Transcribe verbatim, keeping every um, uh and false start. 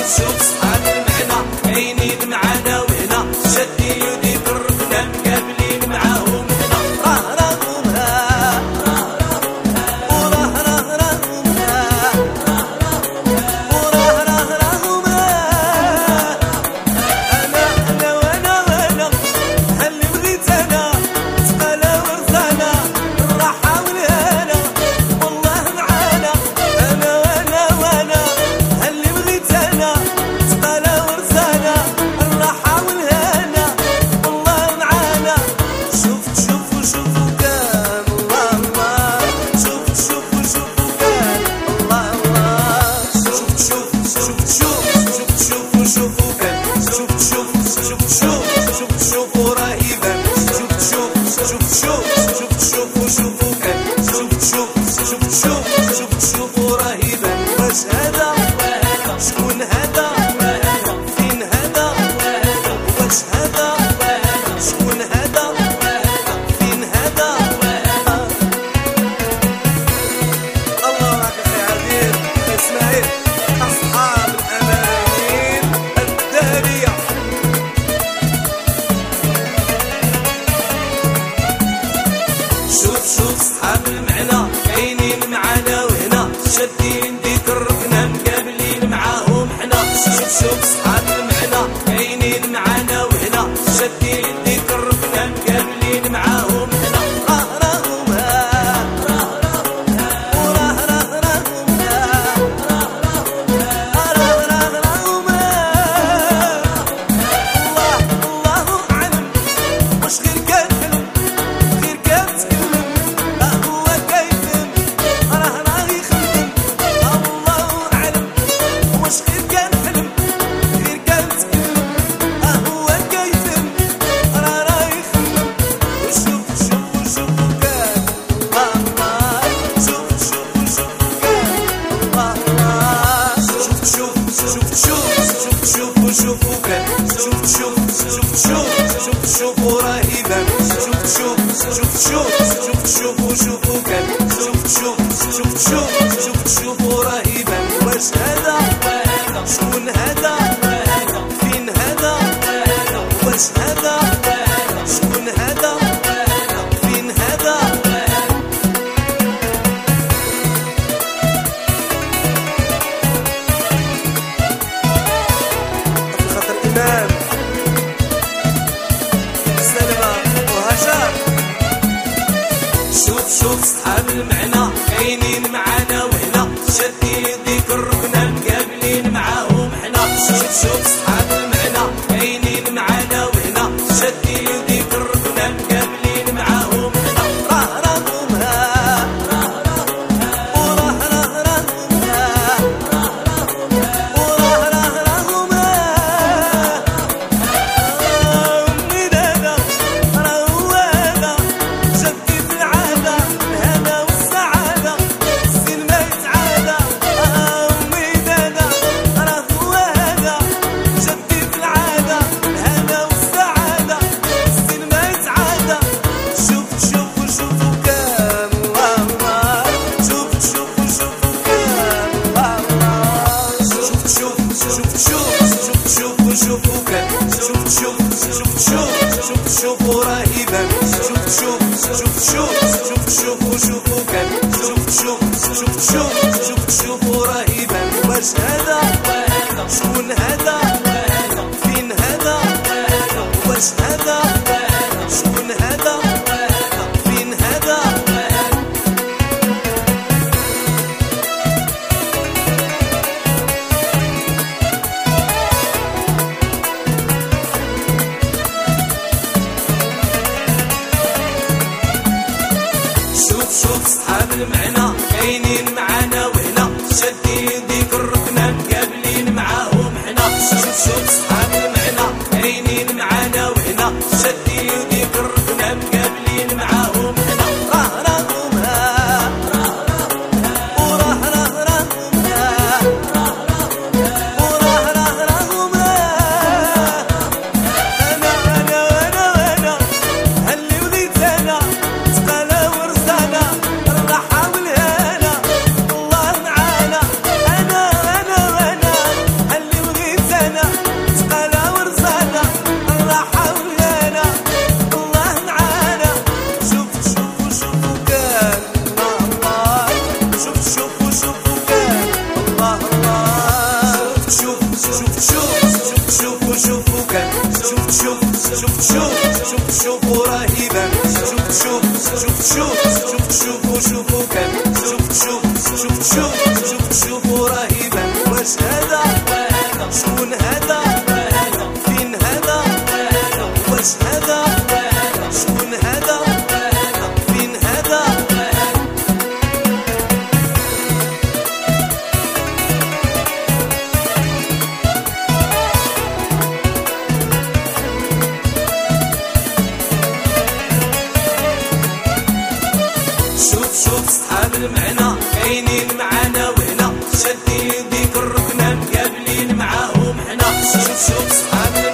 شوف صحاب المعنى كاينين معانا وهنا شدي يديك الركنة مقابلين معاهم هنا راه راهم ها وراه راه راهم ها وراه راه راهم ها انا انا وانا وانا هاللي بغيت انا تقالى ورثانا الراحة والهنا والله معانا انا وانا وانا هاللي بغيت انا تقالى ورثانا الراحة والهنا والله معانا شوفوا شوفوا شوفوا كان الله الله شوفوا شوفوا شوفوا كان الله الله شوفوا شوفوا شوفوا شوفوا شوفوا شوفوا كان شوفوا شوفوا شوفوا شوفوا شوفوا رهيبا شوفوا شوفوا شوفوا شوفوا شوفوا شوفوا كان شوفوا شوفوا شوفوا شوفوا شوفوا رهيبا واش هذا شكون هذا فين هذا واش هذا شكون هذا فين هذا الله راك اخي عبير اسماعيل اصحاب الامانين الداريه شوف شوف صحاب المعنى كاينين معانا وهنا شادين ديك الركنة مقابلين معاهم حنا شوف شوف صحاب المعنى كاينين معانا وهنا شادين ديك الركنة مقابلين معاهم هنا راه راهم ها وراه راه راهم ها راه راه راهم ها الله الله اعلم واش غير كان حلم غير كان تكلم ها هو كيفهم راه راه يخدم الله اعلم واش غير كان حلم غير كان تكلم ها هو كيفهم راه راه يخدم وشوف شوفوا شوفوا كان الله شوف شوفوا شوفوا كان الله شوف شوف شوف شوف شوفوا شوفوا كان شوف شوف شوف شوف شوفوا رهيبا شوف شوف شوف شوف شوفوا شوفوا كان شوف شوف شوف شوف شوفوا رهيبا واش هذا شكون هذا فين هذا واش هذا شكون هذا فين هذا في خاطر إمام سلمى وهجر شوف شوف صحاب المعنى كاينين معانا وهنا شدي يديك الركنة مقابلين معاهم حنا شوف شوف صحاب المعنى كاينين معانا وهنا شدي يديك الركنة مقابلين معاهم حنا راه راهم ها وراه راه راهم ها وراه راه راهم ها أمي دادا راه هو هذا جدي في العادة الهنا والسعادة السين ما يتعادى أمي دادا راه هو هذا جدي في العادة الهنا والسعادة السين ما يتعادى شوف شوفوا شوفوا كان الله الله شوف شوفوا شوفوا كان الله الله شوف شوف شوف شوف شوفوا شوفوا كان شوف شوف شوف شوف شوفوا رهيبا شوف شوف شوف شوف شوفوا شوفوا كان شوف شوف شوف شوف شوفوا رهيبا واش هذا شكون هذا فين هذا واش هذا شكون هذا فين هذا شوف شوف صحاب المعنى كاينين معانا وهنا شدي يديك الركنة مقابلين معاهم حنا شوف شوف صحاب المعنى كاينين معانا وهنا شدي يديك الركنة مقابلين معاهم حنا راه راهم ها وراه راه راهم ها وراه راه راهم ها انا انا وانا وانا هاللي وليت انا تقالى ورثانا الراحة والهنا الله معانا انا شوف شوف شوف شوف وراه يبان شوف شوف شوف شوف شوف شوف وشوفو كان شوف شوف شوف شوف شوف شوف وراه يبان واش هذا شكون هذا فين هذا واش هذا شكون هذا فين هذا شوف شوف صحاب المعنى كاينين معانا وهنا شادين ديك الركنان قابلين معاهم حنا شوف شوف صحاب